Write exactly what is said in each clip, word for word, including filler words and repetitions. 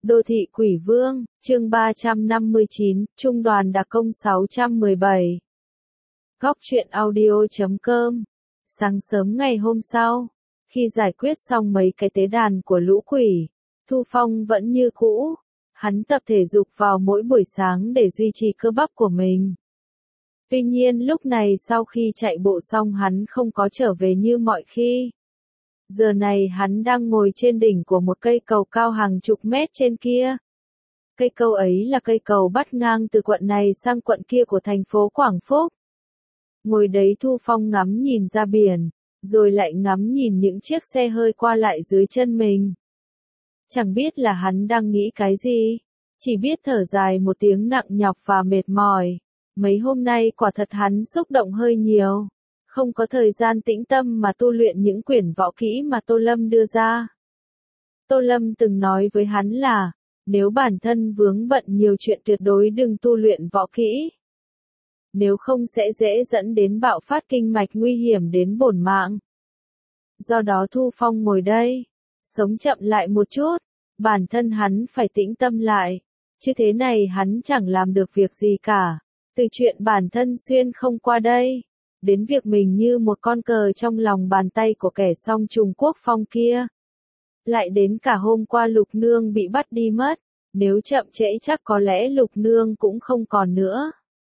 Đô thị Quỷ Vương, chương ba trăm năm mươi chín, Trung đoàn đặc công sáu trăm mười bảy. Góc truyện audio chấm com. Sáng sớm ngày hôm sau, khi giải quyết xong mấy cái tế đàn của lũ quỷ, Thu Phong vẫn như cũ. Hắn tập thể dục vào mỗi buổi sáng để duy trì cơ bắp của mình. Tuy nhiên lúc này sau khi chạy bộ xong hắn không có trở về như mọi khi. Giờ này hắn đang ngồi trên đỉnh của một cây cầu cao hàng chục mét trên kia. Cây cầu ấy là cây cầu bắt ngang từ quận này sang quận kia của thành phố Quảng Phúc. Ngồi đấy Thu Phong ngắm nhìn ra biển, rồi lại ngắm nhìn những chiếc xe hơi qua lại dưới chân mình. Chẳng biết là hắn đang nghĩ cái gì, chỉ biết thở dài một tiếng nặng nhọc và mệt mỏi. Mấy hôm nay quả thật hắn xúc động hơi nhiều. Không có thời gian tĩnh tâm mà tu luyện những quyển võ kỹ mà Tô Lâm đưa ra. Tô Lâm từng nói với hắn là, nếu bản thân vướng bận nhiều chuyện tuyệt đối đừng tu luyện võ kỹ. Nếu không sẽ dễ dẫn đến bạo phát kinh mạch nguy hiểm đến bổn mạng. Do đó Thu Phong ngồi đây, sống chậm lại một chút, bản thân hắn phải tĩnh tâm lại, chứ thế này hắn chẳng làm được việc gì cả. Từ chuyện bản thân xuyên không qua đây, đến việc mình như một con cờ trong lòng bàn tay của kẻ song Trung Quốc Phong kia. Lại đến cả hôm qua Lục Nương bị bắt đi mất, nếu chậm trễ chắc có lẽ Lục Nương cũng không còn nữa.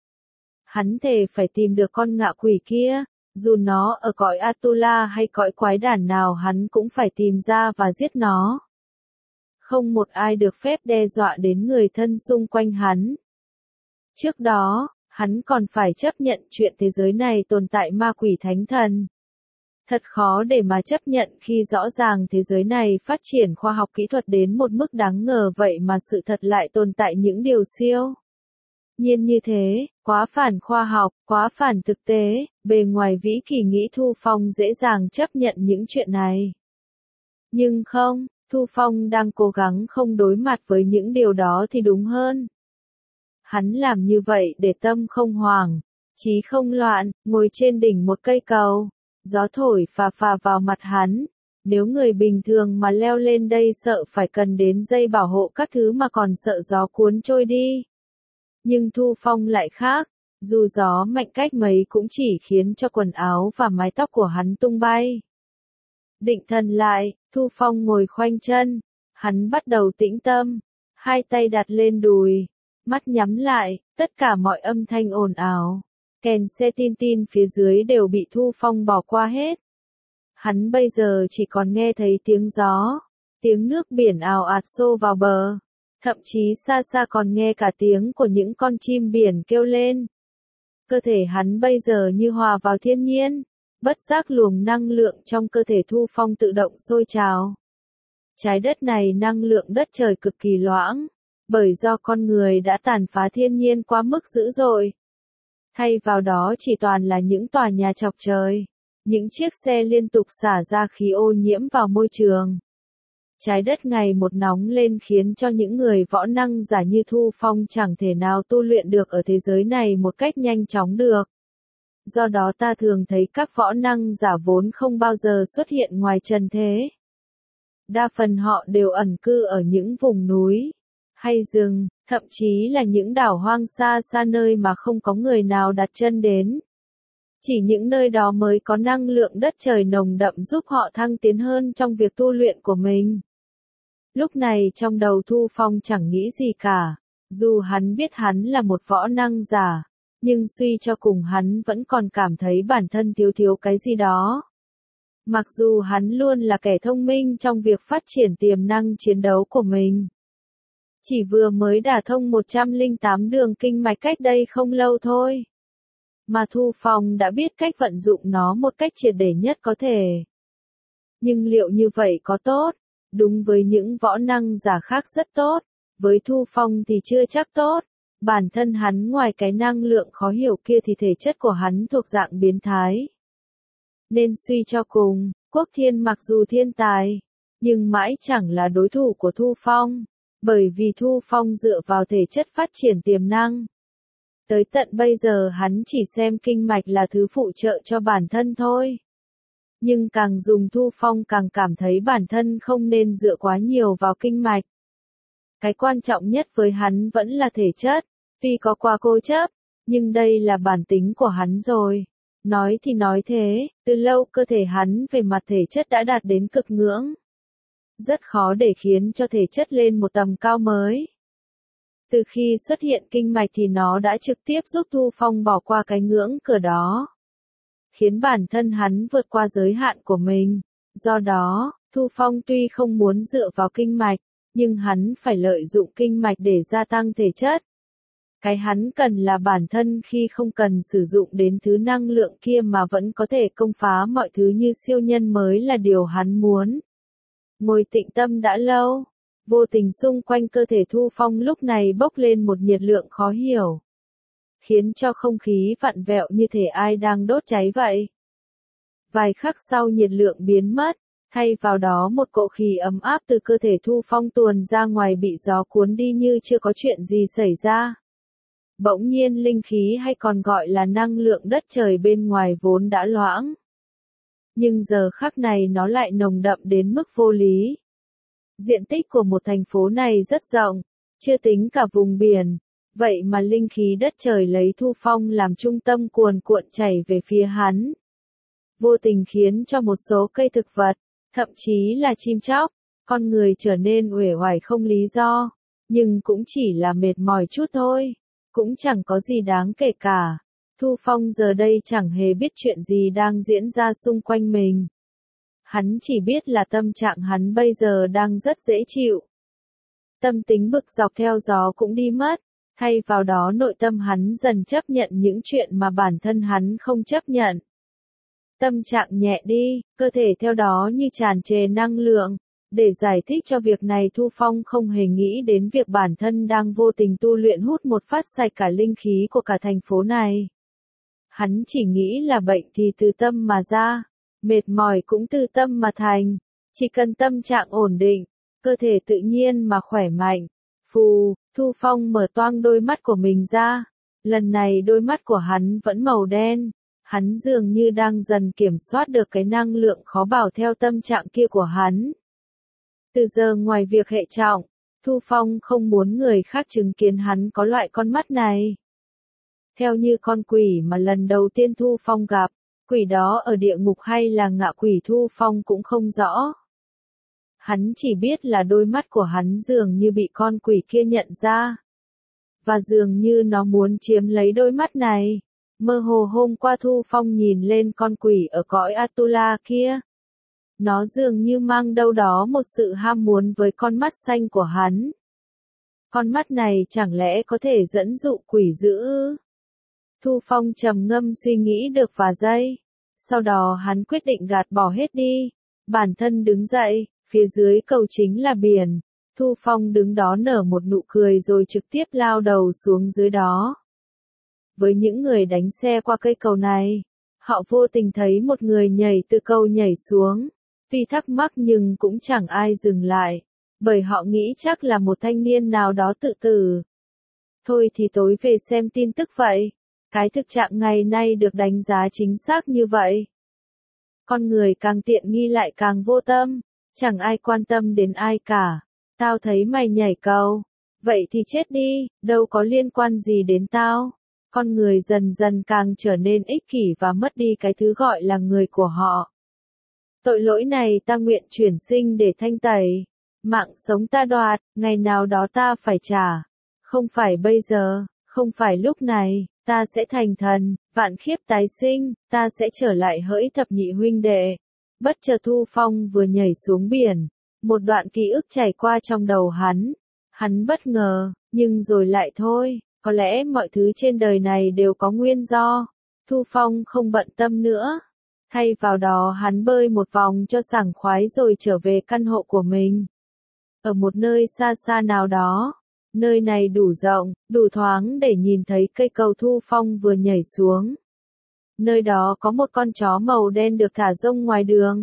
Hắn thề phải tìm được con ngạ quỷ kia, dù nó ở cõi Atula hay cõi quái đản nào hắn cũng phải tìm ra và giết nó. Không một ai được phép đe dọa đến người thân xung quanh hắn. Trước đó, hắn còn phải chấp nhận chuyện thế giới này tồn tại ma quỷ thánh thần. Thật khó để mà chấp nhận khi rõ ràng thế giới này phát triển khoa học kỹ thuật đến một mức đáng ngờ vậy mà sự thật lại tồn tại những điều siêu nhiên như thế, quá phản khoa học, quá phản thực tế, bề ngoài vĩ kỳ nghĩ Thu Phong dễ dàng chấp nhận những chuyện này. Nhưng không, Thu Phong đang cố gắng không đối mặt với những điều đó thì đúng hơn. Hắn làm như vậy để tâm không hoảng, trí không loạn, ngồi trên đỉnh một cây cầu. Gió thổi phà phà vào mặt hắn. Nếu người bình thường mà leo lên đây sợ phải cần đến dây bảo hộ các thứ mà còn sợ gió cuốn trôi đi. Nhưng Thu Phong lại khác, dù gió mạnh cách mấy cũng chỉ khiến cho quần áo và mái tóc của hắn tung bay. Định thần lại, Thu Phong ngồi khoanh chân, hắn bắt đầu tĩnh tâm, hai tay đặt lên đùi. Mắt nhắm lại, tất cả mọi âm thanh ồn ào, kèn xe tin tin phía dưới đều bị Thu Phong bỏ qua hết. Hắn bây giờ chỉ còn nghe thấy tiếng gió, tiếng nước biển ào ạt xô vào bờ, thậm chí xa xa còn nghe cả tiếng của những con chim biển kêu lên. Cơ thể hắn bây giờ như hòa vào thiên nhiên, bất giác luồng năng lượng trong cơ thể Thu Phong tự động sôi trào. Trái đất này năng lượng đất trời cực kỳ loãng. Bởi do con người đã tàn phá thiên nhiên quá mức dữ dội. Thay vào đó chỉ toàn là những tòa nhà chọc trời, những chiếc xe liên tục xả ra khí ô nhiễm vào môi trường. Trái đất ngày một nóng lên khiến cho những người võ năng giả như Thu Phong chẳng thể nào tu luyện được ở thế giới này một cách nhanh chóng được. Do đó ta thường thấy các võ năng giả vốn không bao giờ xuất hiện ngoài trần thế. Đa phần họ đều ẩn cư ở những vùng núi hay rừng, thậm chí là những đảo hoang xa xa nơi mà không có người nào đặt chân đến. Chỉ những nơi đó mới có năng lượng đất trời nồng đậm giúp họ thăng tiến hơn trong việc tu luyện của mình. Lúc này trong đầu Thu Phong chẳng nghĩ gì cả, dù hắn biết hắn là một võ năng giả, nhưng suy cho cùng hắn vẫn còn cảm thấy bản thân thiếu thiếu cái gì đó. Mặc dù hắn luôn là kẻ thông minh trong việc phát triển tiềm năng chiến đấu của mình. Chỉ vừa mới đả thông một trăm lẻ tám đường kinh mạch cách đây không lâu thôi. Mà Thu Phong đã biết cách vận dụng nó một cách triệt để nhất có thể. Nhưng liệu như vậy có tốt? Đúng với những võ năng giả khác rất tốt. Với Thu Phong thì chưa chắc tốt. Bản thân hắn ngoài cái năng lượng khó hiểu kia thì thể chất của hắn thuộc dạng biến thái. Nên suy cho cùng, Quốc Thiên mặc dù thiên tài, nhưng mãi chẳng là đối thủ của Thu Phong. Bởi vì Thu Phong dựa vào thể chất phát triển tiềm năng. Tới tận bây giờ hắn chỉ xem kinh mạch là thứ phụ trợ cho bản thân thôi. Nhưng càng dùng Thu Phong càng cảm thấy bản thân không nên dựa quá nhiều vào kinh mạch. Cái quan trọng nhất với hắn vẫn là thể chất, tuy có quá cố chấp, nhưng đây là bản tính của hắn rồi. Nói thì nói thế, từ lâu cơ thể hắn về mặt thể chất đã đạt đến cực ngưỡng. Rất khó để khiến cho thể chất lên một tầm cao mới. Từ khi xuất hiện kinh mạch thì nó đã trực tiếp giúp Thu Phong bỏ qua cái ngưỡng cửa đó, khiến bản thân hắn vượt qua giới hạn của mình. Do đó, Thu Phong tuy không muốn dựa vào kinh mạch, nhưng hắn phải lợi dụng kinh mạch để gia tăng thể chất. Cái hắn cần là bản thân khi không cần sử dụng đến thứ năng lượng kia mà vẫn có thể công phá mọi thứ như siêu nhân mới là điều hắn muốn. Ngồi tĩnh tâm đã lâu, vô tình xung quanh cơ thể Thu Phong lúc này bốc lên một nhiệt lượng khó hiểu, khiến cho không khí vặn vẹo như thể ai đang đốt cháy vậy. Vài khắc sau nhiệt lượng biến mất, thay vào đó một cỗ khí ấm áp từ cơ thể Thu Phong tuôn ra ngoài bị gió cuốn đi như chưa có chuyện gì xảy ra. Bỗng nhiên linh khí hay còn gọi là năng lượng đất trời bên ngoài vốn đã loãng, nhưng giờ khắc này nó lại nồng đậm đến mức vô lý. Diện tích của một thành phố này rất rộng, chưa tính cả vùng biển, vậy mà linh khí đất trời lấy Thu Phong làm trung tâm cuồn cuộn chảy về phía hắn. Vô tình khiến cho một số cây thực vật, thậm chí là chim chóc, con người trở nên uể oải không lý do, nhưng cũng chỉ là mệt mỏi chút thôi, cũng chẳng có gì đáng kể cả. Thu Phong giờ đây chẳng hề biết chuyện gì đang diễn ra xung quanh mình. Hắn chỉ biết là tâm trạng hắn bây giờ đang rất dễ chịu. Tâm tính bực dọc theo gió cũng đi mất, thay vào đó nội tâm hắn dần chấp nhận những chuyện mà bản thân hắn không chấp nhận. Tâm trạng nhẹ đi, cơ thể theo đó như tràn trề năng lượng. Để giải thích cho việc này Thu Phong không hề nghĩ đến việc bản thân đang vô tình tu luyện hút một phát sạch cả linh khí của cả thành phố này. Hắn chỉ nghĩ là bệnh thì từ tâm mà ra, mệt mỏi cũng từ tâm mà thành, chỉ cần tâm trạng ổn định, cơ thể tự nhiên mà khỏe mạnh. Phù, Thu Phong mở toang đôi mắt của mình ra, lần này đôi mắt của hắn vẫn màu đen, hắn dường như đang dần kiểm soát được cái năng lượng khó bảo theo tâm trạng kia của hắn. Từ giờ ngoài việc hệ trọng, Thu Phong không muốn người khác chứng kiến hắn có loại con mắt này. Theo như con quỷ mà lần đầu tiên Thu Phong gặp, quỷ đó ở địa ngục hay là ngạ quỷ Thu Phong cũng không rõ. Hắn chỉ biết là đôi mắt của hắn dường như bị con quỷ kia nhận ra. Và dường như nó muốn chiếm lấy đôi mắt này. Mơ hồ hôm qua Thu Phong nhìn lên con quỷ ở cõi Atula kia. Nó dường như mang đâu đó một sự ham muốn với con mắt xanh của hắn. Con mắt này chẳng lẽ có thể dẫn dụ quỷ dữ ư? Thu Phong trầm ngâm suy nghĩ được vài giây. Sau đó hắn quyết định gạt bỏ hết đi. Bản thân đứng dậy, phía dưới cầu chính là biển. Thu Phong đứng đó nở một nụ cười rồi trực tiếp lao đầu xuống dưới đó. Với những người đánh xe qua cây cầu này, họ vô tình thấy một người nhảy từ cầu nhảy xuống. Tuy thắc mắc nhưng cũng chẳng ai dừng lại, bởi họ nghĩ chắc là một thanh niên nào đó tự tử. Thôi thì tối về xem tin tức vậy. Cái thực trạng ngày nay được đánh giá chính xác như vậy. Con người càng tiện nghi lại càng vô tâm, chẳng ai quan tâm đến ai cả. Tao thấy mày nhảy cầu, vậy thì chết đi, đâu có liên quan gì đến tao. Con người dần dần càng trở nên ích kỷ và mất đi cái thứ gọi là người của họ. Tội lỗi này ta nguyện chuyển sinh để thanh tẩy. Mạng sống ta đoạt, ngày nào đó ta phải trả. Không phải bây giờ, không phải lúc này, ta sẽ thành thần, vạn khiếp tái sinh, ta sẽ trở lại hỡi thập nhị huynh đệ. Bất chợt Thu Phong vừa nhảy xuống biển, một đoạn ký ức chảy qua trong đầu hắn. Hắn bất ngờ, nhưng rồi lại thôi, có lẽ mọi thứ trên đời này đều có nguyên do. Thu Phong không bận tâm nữa. Thay vào đó hắn bơi một vòng cho sảng khoái rồi trở về căn hộ của mình. Ở một nơi xa xa nào đó, nơi này đủ rộng, đủ thoáng để nhìn thấy cây cầu Thu Phong vừa nhảy xuống. Nơi đó có một con chó màu đen được thả rông ngoài đường.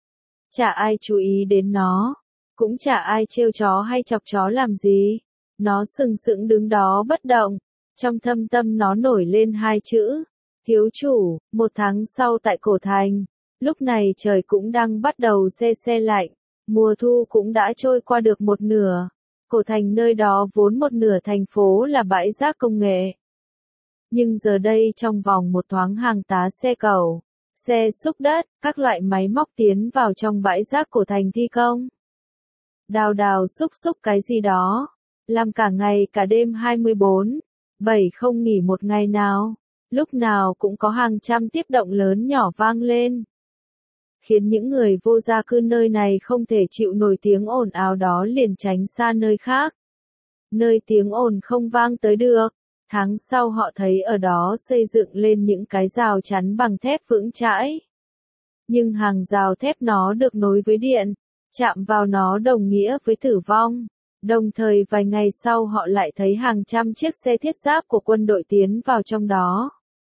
Chả ai chú ý đến nó, cũng chả ai trêu chó hay chọc chó làm gì. Nó sừng sững đứng đó bất động, trong thâm tâm nó nổi lên hai chữ. Thiếu chủ. Một tháng sau tại cổ thành, lúc này trời cũng đang bắt đầu se se lạnh, mùa thu cũng đã trôi qua được một nửa. Cổ Thành nơi đó vốn một nửa thành phố là bãi rác công nghệ. Nhưng giờ đây trong vòng một thoáng hàng tá xe cầu, xe xúc đất, các loại máy móc tiến vào trong bãi rác Cổ Thành thi công. Đào đào xúc xúc cái gì đó, làm cả ngày cả đêm hai mươi bốn, bảy không nghỉ một ngày nào, lúc nào cũng có hàng trăm tiếp động lớn nhỏ vang lên. Khiến những người vô gia cư nơi này không thể chịu nổi tiếng ồn ào đó liền tránh xa nơi khác. Nơi tiếng ồn không vang tới được. Tháng sau họ thấy ở đó xây dựng lên những cái rào chắn bằng thép vững chãi. Nhưng hàng rào thép nó được nối với điện, chạm vào nó đồng nghĩa với tử vong. Đồng thời vài ngày sau họ lại thấy hàng trăm chiếc xe thiết giáp của quân đội tiến vào trong đó.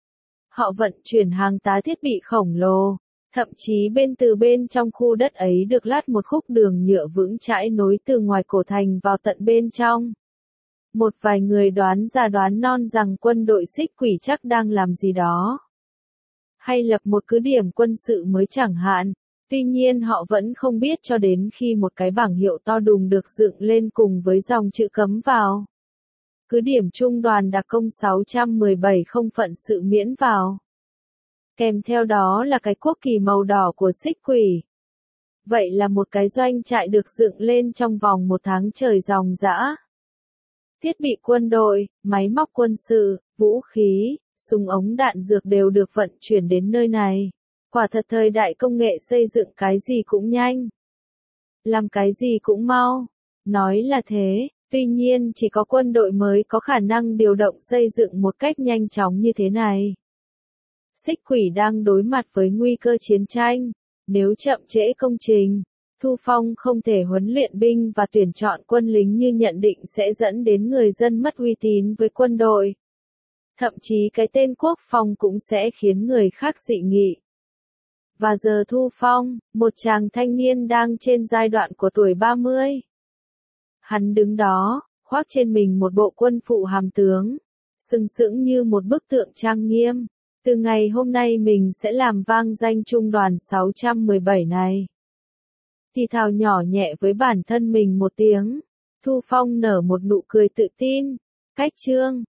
Họ vận chuyển hàng tá thiết bị khổng lồ. Thậm chí bên từ bên trong khu đất ấy được lát một khúc đường nhựa vững chãi nối từ ngoài Cổ Thành vào tận bên trong. Một vài người đoán già đoán non rằng quân đội Xích Quỷ chắc đang làm gì đó. Hay lập một cứ điểm quân sự mới chẳng hạn. Tuy nhiên họ vẫn không biết cho đến khi một cái bảng hiệu to đùng được dựng lên cùng với dòng chữ cấm vào. Cứ điểm Trung đoàn đặc công sáu một bảy không phận sự miễn vào. Kèm theo đó là cái quốc kỳ màu đỏ của Xích Quỷ. Vậy là một cái doanh trại được dựng lên trong vòng một tháng trời ròng rã. Thiết bị quân đội, máy móc quân sự, vũ khí, súng ống đạn dược đều được vận chuyển đến nơi này. Quả thật thời đại công nghệ xây dựng cái gì cũng nhanh. Làm cái gì cũng mau. Nói là thế, tuy nhiên chỉ có quân đội mới có khả năng điều động xây dựng một cách nhanh chóng như thế này. Xích Quỷ đang đối mặt với nguy cơ chiến tranh. Nếu chậm trễ công trình, Thu Phong không thể huấn luyện binh và tuyển chọn quân lính như nhận định sẽ dẫn đến người dân mất uy tín với quân đội. Thậm chí cái tên quốc phòng cũng sẽ khiến người khác dị nghị. Và giờ Thu Phong, một chàng thanh niên đang trên giai đoạn của tuổi ba mươi. Hắn đứng đó, khoác trên mình một bộ quân phụ hàm tướng, sừng sững như một bức tượng trang nghiêm. Từ ngày hôm nay mình sẽ làm vang danh trung đoàn sáu một bảy này. Thì thào nhỏ nhẹ với bản thân mình một tiếng. Thu Phong nở một nụ cười tự tin. Cách chương